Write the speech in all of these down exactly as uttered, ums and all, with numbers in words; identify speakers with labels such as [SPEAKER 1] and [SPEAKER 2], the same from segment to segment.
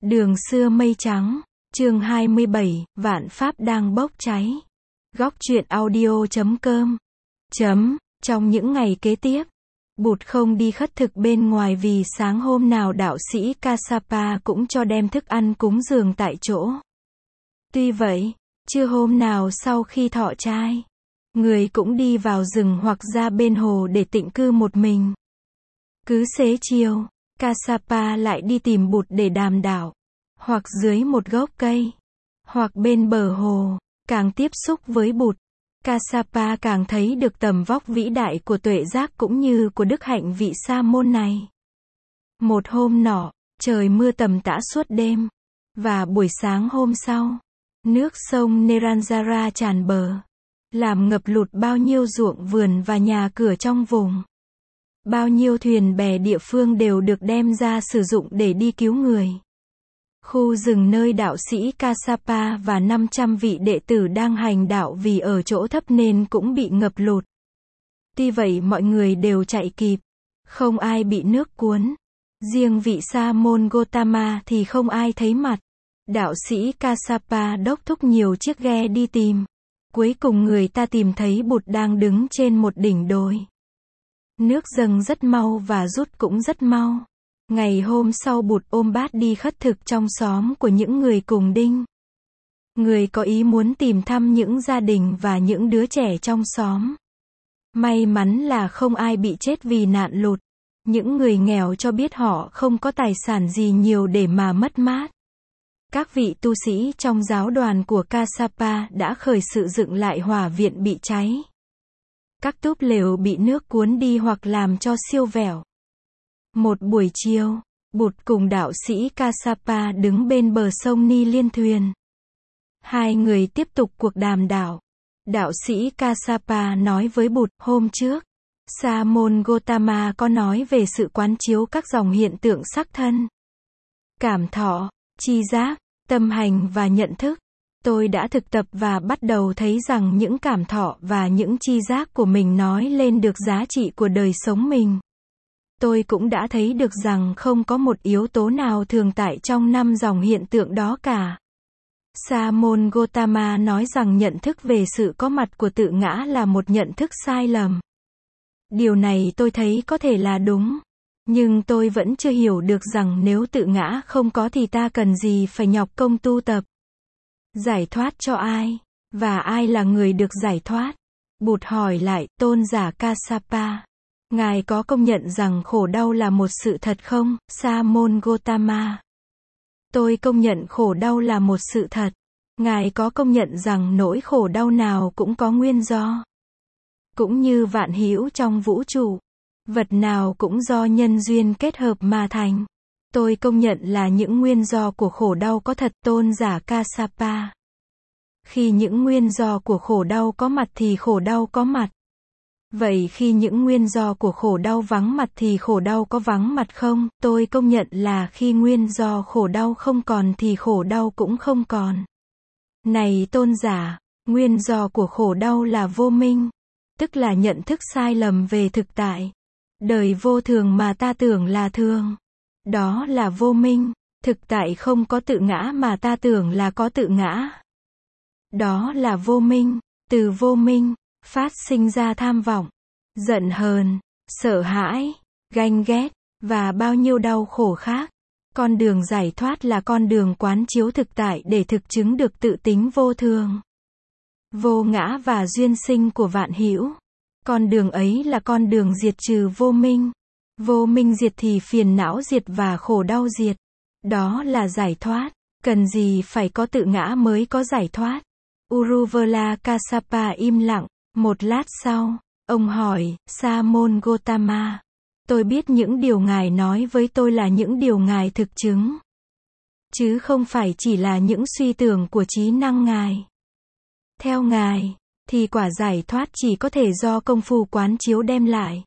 [SPEAKER 1] Đường xưa mây trắng, chương hai mươi bảy, vạn pháp đang bốc cháy. Góc truyện audio chấm com. Chấm, trong những ngày kế tiếp, Bụt không đi khất thực bên ngoài vì sáng hôm nào đạo sĩ Kassapa cũng cho đem thức ăn cúng dường tại chỗ. Tuy vậy, chưa hôm nào sau khi thọ trai, người cũng đi vào rừng hoặc ra bên hồ để tịnh cư một mình. Cứ xế chiều, Kassapa lại đi tìm Bụt để đàm đạo, hoặc dưới một gốc cây, hoặc bên bờ hồ. Càng tiếp xúc với Bụt, Kassapa càng thấy được tầm vóc vĩ đại của tuệ giác cũng như của đức hạnh vị sa môn này. Một hôm nọ, trời mưa tầm tã suốt đêm, và buổi sáng hôm sau, nước sông Neranjara tràn bờ, làm ngập lụt bao nhiêu ruộng vườn và nhà cửa trong vùng. Bao nhiêu thuyền bè địa phương đều được đem ra sử dụng để đi cứu người. Khu rừng nơi đạo sĩ Kassapa và năm trăm vị đệ tử đang hành đạo vì ở chỗ thấp nên cũng bị ngập lụt. Tuy vậy mọi người đều chạy kịp, không ai bị nước cuốn. Riêng vị sa môn Gotama thì không ai thấy mặt. Đạo sĩ Kassapa đốc thúc nhiều chiếc ghe đi tìm. Cuối cùng người ta tìm thấy Bụt đang đứng trên một đỉnh đồi. Nước dâng rất mau và rút cũng rất mau. Ngày hôm sau Bụt ôm bát đi khất thực trong xóm của những người cùng đinh. Người có ý muốn tìm thăm những gia đình và những đứa trẻ trong xóm. May mắn là không ai bị chết vì nạn lụt. Những người nghèo cho biết họ không có tài sản gì nhiều để mà mất mát. Các vị tu sĩ trong giáo đoàn của Kassapa đã khởi sự dựng lại hỏa viện bị cháy. Các túp lều bị nước cuốn đi hoặc làm cho siêu vẹo. Một buổi chiều, Bụt cùng đạo sĩ Kassapa đứng bên bờ sông Ni Liên thuyền. Hai người tiếp tục cuộc đàm đạo. Đạo sĩ Kassapa nói với Bụt, hôm trước, Sa môn Gotama có nói về sự quán chiếu các dòng hiện tượng sắc thân, cảm thọ, tri giác, tâm hành và nhận thức. Tôi đã thực tập và bắt đầu thấy rằng những cảm thọ và những tri giác của mình nói lên được giá trị của đời sống mình. Tôi cũng đã thấy được rằng không có một yếu tố nào thường tại trong năm dòng hiện tượng đó cả. Sa môn Gotama nói rằng nhận thức về sự có mặt của tự ngã là một nhận thức sai lầm. Điều này tôi thấy có thể là đúng. Nhưng tôi vẫn chưa hiểu được rằng nếu tự ngã không có thì ta cần gì phải nhọc công tu tập. Giải thoát cho ai? Và ai là người được giải thoát? Bụt hỏi lại, tôn giả Kassapa. Ngài có công nhận rằng khổ đau là một sự thật không, Sa môn Gotama? Tôi công nhận khổ đau là một sự thật. Ngài có công nhận rằng nỗi khổ đau nào cũng có nguyên do. Cũng như vạn hữu trong vũ trụ, vật nào cũng do nhân duyên kết hợp mà thành. Tôi công nhận là những nguyên do của khổ đau có thật, tôn giả Kassapa. Khi những nguyên do của khổ đau có mặt thì khổ đau có mặt. Vậy khi những nguyên do của khổ đau vắng mặt thì khổ đau có vắng mặt không? Tôi công nhận là khi nguyên do khổ đau không còn thì khổ đau cũng không còn. Này tôn giả, nguyên do của khổ đau là vô minh, tức là nhận thức sai lầm về thực tại. Đời vô thường mà ta tưởng là thường. Đó là vô minh, thực tại không có tự ngã mà ta tưởng là có tự ngã. Đó là vô minh, từ vô minh, phát sinh ra tham vọng, giận hờn, sợ hãi, ganh ghét, và bao nhiêu đau khổ khác. Con đường giải thoát là con đường quán chiếu thực tại để thực chứng được tự tính vô thường, vô ngã và duyên sinh của vạn hữu. Con đường ấy là con đường diệt trừ vô minh. Vô minh diệt thì phiền não diệt và khổ đau diệt. Đó là giải thoát. Cần gì phải có tự ngã mới có giải thoát? Uruvela Kassapa im lặng. Một lát sau, ông hỏi, Sa môn Gotama, tôi biết những điều ngài nói với tôi là những điều ngài thực chứng, chứ không phải chỉ là những suy tưởng của trí năng ngài. Theo ngài, thì quả giải thoát chỉ có thể do công phu quán chiếu đem lại.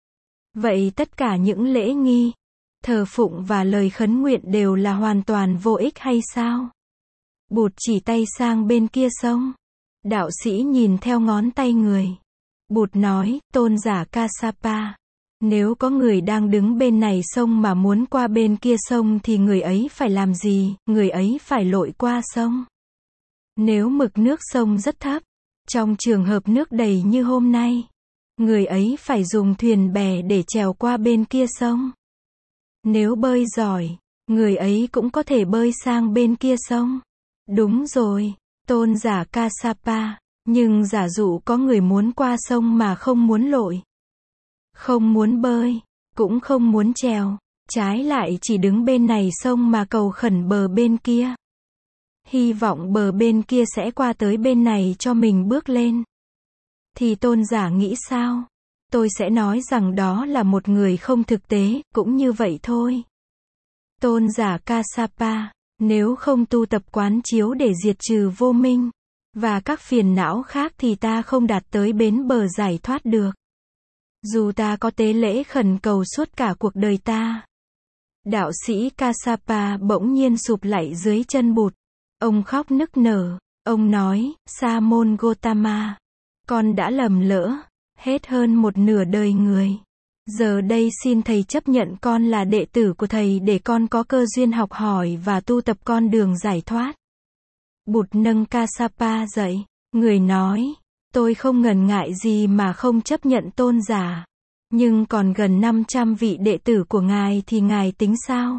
[SPEAKER 1] Vậy tất cả những lễ nghi, thờ phụng và lời khấn nguyện đều là hoàn toàn vô ích hay sao? Bụt chỉ tay sang bên kia sông. Đạo sĩ nhìn theo ngón tay người. Bụt nói, tôn giả Kassapa, Nếu có người đang đứng bên này sông mà muốn qua bên kia sông thì người ấy phải làm gì? Người ấy phải lội qua sông. Nếu mực nước sông rất thấp, trong trường hợp nước đầy như hôm nay, người ấy phải dùng thuyền bè để trèo qua bên kia sông. Nếu bơi giỏi, người ấy cũng có thể bơi sang bên kia sông. Đúng rồi, tôn giả Kassapa. Nhưng giả dụ có người muốn qua sông mà không muốn lội, không muốn bơi, cũng không muốn trèo, trái lại chỉ đứng bên này sông mà cầu khẩn bờ bên kia, hy vọng bờ bên kia sẽ qua tới bên này cho mình bước lên, thì tôn giả nghĩ sao? Tôi sẽ nói rằng đó là một người không thực tế, cũng như vậy thôi. Tôn giả Kassapa, nếu không tu tập quán chiếu để diệt trừ vô minh và các phiền não khác thì ta không đạt tới bến bờ giải thoát được. Dù ta có tế lễ khẩn cầu suốt cả cuộc đời ta. Đạo sĩ Kassapa bỗng nhiên sụp lạy dưới chân Bụt. Ông khóc nức nở. Ông nói, Sa môn Gotama, con đã lầm lỡ, hết hơn một nửa đời người. Giờ đây xin thầy chấp nhận con là đệ tử của thầy để con có cơ duyên học hỏi và tu tập con đường giải thoát. Bụt nâng Kassapa dậy. Người nói, tôi không ngần ngại gì mà không chấp nhận tôn giả. Nhưng còn gần năm trăm vị đệ tử của ngài thì ngài tính sao?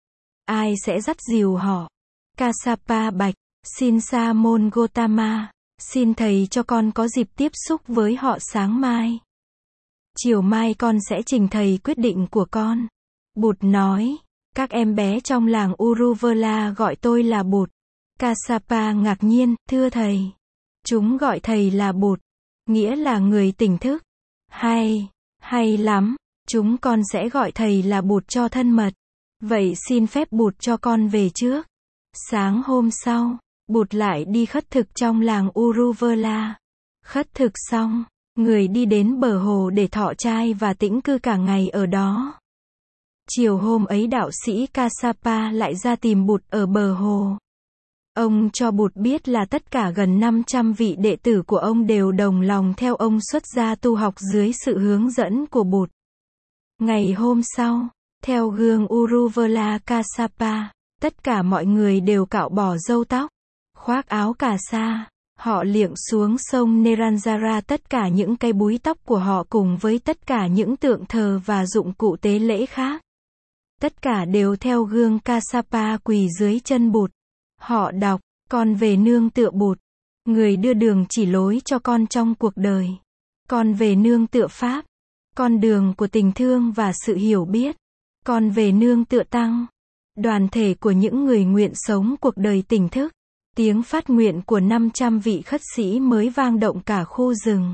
[SPEAKER 1] Ai sẽ dắt dìu họ? Kassapa bạch, xin Sa môn Gotama, xin thầy cho con có dịp tiếp xúc với họ sáng mai. Chiều mai con sẽ trình thầy quyết định của con. Bụt nói, các em bé trong làng Uruvela gọi tôi là Bụt. Kassapa ngạc nhiên, thưa thầy. Chúng gọi thầy là Bụt, nghĩa là người tỉnh thức. Hay, hay lắm, chúng con sẽ gọi thầy là Bụt cho thân mật. Vậy xin phép Bụt cho con về trước. Sáng hôm sau, Bụt lại đi khất thực trong làng Uruvela. Khất thực xong, người đi đến bờ hồ để thọ trai và tĩnh cư cả ngày ở đó. Chiều hôm ấy đạo sĩ Kassapa lại ra tìm Bụt ở bờ hồ. Ông cho Bụt biết là tất cả gần năm trăm vị đệ tử của ông đều đồng lòng theo ông xuất gia tu học dưới sự hướng dẫn của Bụt. Ngày hôm sau, theo gương Uruvela Kassapa, tất cả mọi người đều cạo bỏ râu tóc, khoác áo cà sa, họ liệng xuống sông Neranjara tất cả những cây búi tóc của họ cùng với tất cả những tượng thờ và dụng cụ tế lễ khác. Tất cả đều theo gương Kassapa quỳ dưới chân Bụt. Họ đọc, con về nương tựa Bụt. Người đưa đường chỉ lối cho con trong cuộc đời. Con về nương tựa Pháp. Con đường của tình thương và sự hiểu biết. Con về nương tựa Tăng. Đoàn thể của những người nguyện sống cuộc đời tỉnh thức. Tiếng phát nguyện của năm trăm vị khất sĩ mới vang động cả khu rừng.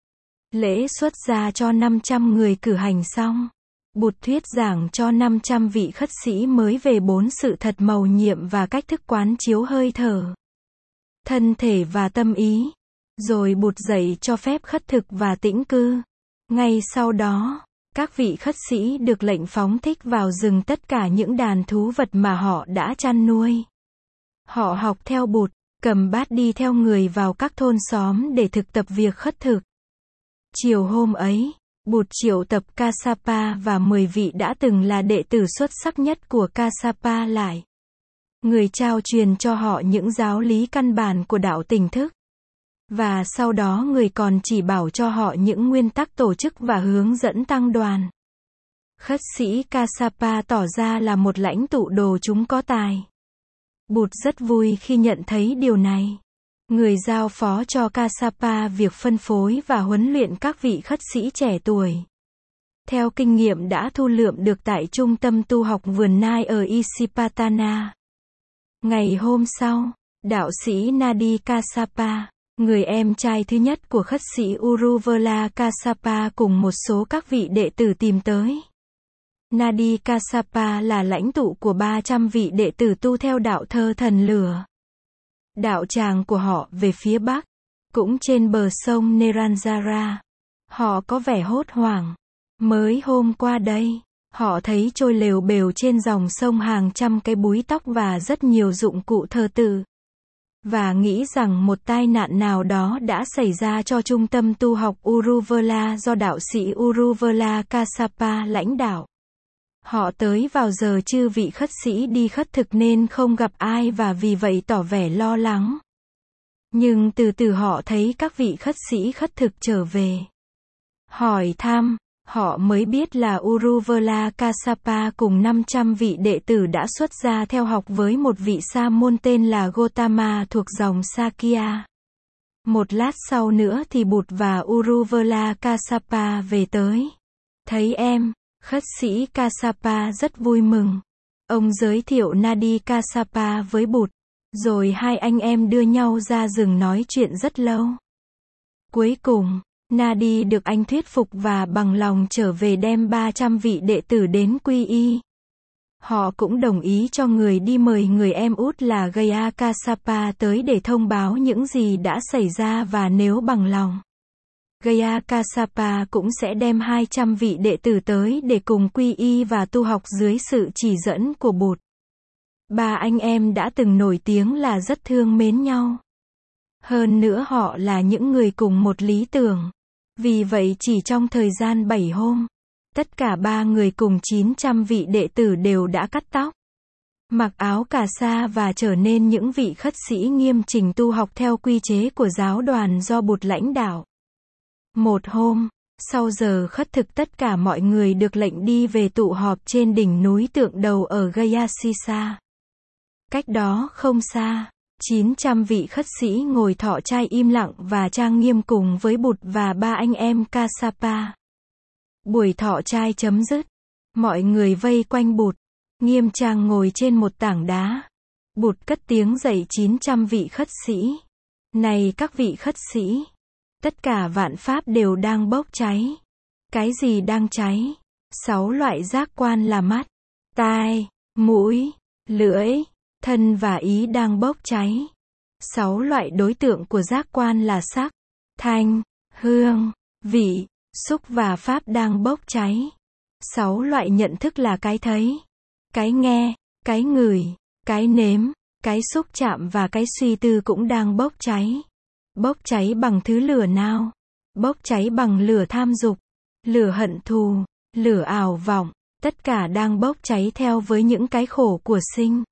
[SPEAKER 1] Lễ xuất gia cho năm trăm người cử hành xong. Bụt thuyết giảng cho năm trăm vị khất sĩ mới về bốn sự thật mầu nhiệm và cách thức quán chiếu hơi thở, thân thể và tâm ý. Rồi Bụt dạy cho phép khất thực và tĩnh cư. Ngay sau đó, các vị khất sĩ được lệnh phóng thích vào rừng tất cả những đàn thú vật mà họ đã chăn nuôi. Họ học theo Bụt, cầm bát đi theo người vào các thôn xóm để thực tập việc khất thực. Chiều hôm ấy, Bụt triệu tập Kassapa và mười vị đã từng là đệ tử xuất sắc nhất của Kassapa lại. Người trao truyền cho họ những giáo lý căn bản của đạo tỉnh thức. Và sau đó người còn chỉ bảo cho họ những nguyên tắc tổ chức và hướng dẫn tăng đoàn. Khất sĩ Kassapa tỏ ra là một lãnh tụ đồ chúng có tài. Bụt rất vui khi nhận thấy điều này. Người giao phó cho Kassapa việc phân phối và huấn luyện các vị khất sĩ trẻ tuổi. Theo kinh nghiệm đã thu lượm được tại trung tâm tu học vườn Nai ở Isipatana. Ngày hôm sau, đạo sĩ Nadi Kassapa, người em trai thứ nhất của khất sĩ Uruvela Kassapa cùng một số các vị đệ tử tìm tới. Nadi Kassapa là lãnh tụ của ba trăm vị đệ tử tu theo đạo thơ thần lửa. Đạo tràng của họ về phía bắc, cũng trên bờ sông Neranjara. Họ có vẻ hốt hoảng. Mới hôm qua đây, họ thấy trôi lều bều trên dòng sông hàng trăm cái búi tóc và rất nhiều dụng cụ thờ tự. và nghĩ rằng một tai nạn nào đó đã xảy ra cho trung tâm tu học Uruvela do đạo sĩ Uruvela Kassapa lãnh đạo. Họ tới vào giờ chư vị khất sĩ đi khất thực nên không gặp ai và vì vậy tỏ vẻ lo lắng. Nhưng từ từ họ thấy các vị khất sĩ khất thực trở về. Hỏi thăm, họ mới biết là Uruvela Kassapa cùng năm trăm vị đệ tử đã xuất gia theo học với một vị sa môn tên là Gotama thuộc dòng Sakya. Một lát sau nữa thì Bụt và Uruvela Kassapa về tới. Thấy em, khất sĩ Kassapa rất vui mừng. Ông giới thiệu Nadi Kassapa với Bụt. Rồi hai anh em đưa nhau ra rừng nói chuyện rất lâu. Cuối cùng, Nadi được anh thuyết phục và bằng lòng trở về đem ba trăm vị đệ tử đến quy y. Họ cũng đồng ý cho người đi mời người em út là Gaya Kassapa tới để thông báo những gì đã xảy ra và nếu bằng lòng, Gaya Kassapa cũng sẽ đem hai trăm vị đệ tử tới để cùng quy y và tu học dưới sự chỉ dẫn của Bụt. Ba anh em đã từng nổi tiếng là rất thương mến nhau. Hơn nữa họ là những người cùng một lý tưởng. Vì vậy chỉ trong thời gian bảy hôm, tất cả ba người cùng chín trăm vị đệ tử đều đã cắt tóc, mặc áo cà sa và trở nên những vị khất sĩ nghiêm chỉnh tu học theo quy chế của giáo đoàn do Bụt lãnh đạo. Một hôm, sau giờ khất thực tất cả mọi người được lệnh đi về tụ họp trên đỉnh núi tượng đầu ở Gayasisa. Cách đó không xa, chín trăm vị khất sĩ ngồi thọ trai im lặng và trang nghiêm cùng với Bụt và ba anh em Kassapa. Buổi thọ trai chấm dứt. Mọi người vây quanh Bụt. Nghiêm trang ngồi trên một tảng đá. Bụt cất tiếng dạy chín trăm vị khất sĩ. Này các vị khất sĩ! Tất cả vạn pháp đều đang bốc cháy. Cái gì đang cháy? Sáu loại giác quan là mắt, tai, mũi, lưỡi, thân và ý đang bốc cháy. Sáu loại đối tượng của giác quan là sắc, thanh, hương, vị, xúc và pháp đang bốc cháy. Sáu loại nhận thức là cái thấy, cái nghe, cái ngửi, cái nếm, cái xúc chạm và cái suy tư cũng đang bốc cháy. Bốc cháy bằng thứ lửa nào? Bốc cháy bằng lửa tham dục, lửa hận thù, lửa ảo vọng, tất cả đang bốc cháy theo với những cái khổ của sinh,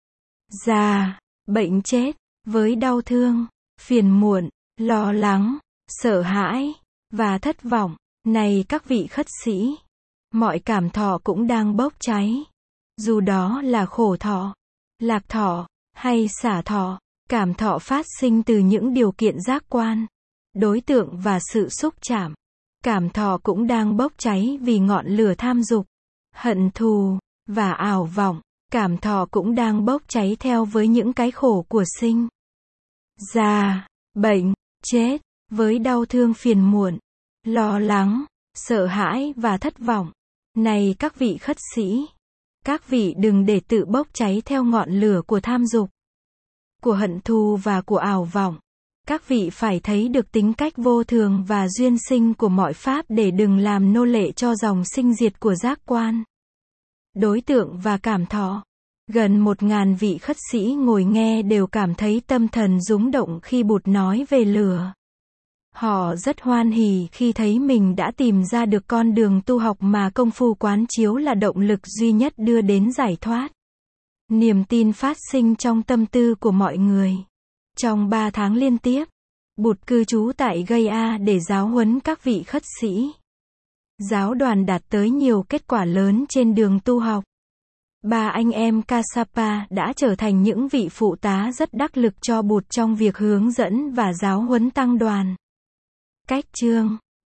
[SPEAKER 1] già, bệnh chết, với đau thương, phiền muộn, lo lắng, sợ hãi, và thất vọng. Này các vị khất sĩ! Mọi cảm thọ cũng đang bốc cháy. Dù đó là khổ thọ, lạc thọ, hay xả thọ, cảm thọ phát sinh từ những điều kiện giác quan, đối tượng và sự xúc chạm. Cảm thọ cũng đang bốc cháy vì ngọn lửa tham dục, hận thù, và ảo vọng. Cảm thọ cũng đang bốc cháy theo với những cái khổ của sinh, già, bệnh, chết, với đau thương phiền muộn, lo lắng, sợ hãi và thất vọng. Này các vị khất sĩ! Các vị đừng để tự bốc cháy theo ngọn lửa của tham dục, của hận thù và của ảo vọng. Các vị phải thấy được tính cách vô thường và duyên sinh của mọi pháp để đừng làm nô lệ cho dòng sinh diệt của giác quan, đối tượng và cảm thọ. Gần một ngàn vị khất sĩ ngồi nghe đều cảm thấy tâm thần rúng động khi Bụt nói về lửa. Họ rất hoan hỉ khi thấy mình đã tìm ra được con đường tu học mà công phu quán chiếu là động lực duy nhất đưa đến giải thoát. Niềm tin phát sinh trong tâm tư của mọi người. Trong ba tháng liên tiếp, Bụt cư trú tại Gaya để giáo huấn các vị khất sĩ. Giáo đoàn đạt tới nhiều kết quả lớn trên đường tu học. Ba anh em Kassapa đã trở thành những vị phụ tá rất đắc lực cho Bụt trong việc hướng dẫn và giáo huấn tăng đoàn. Cách chương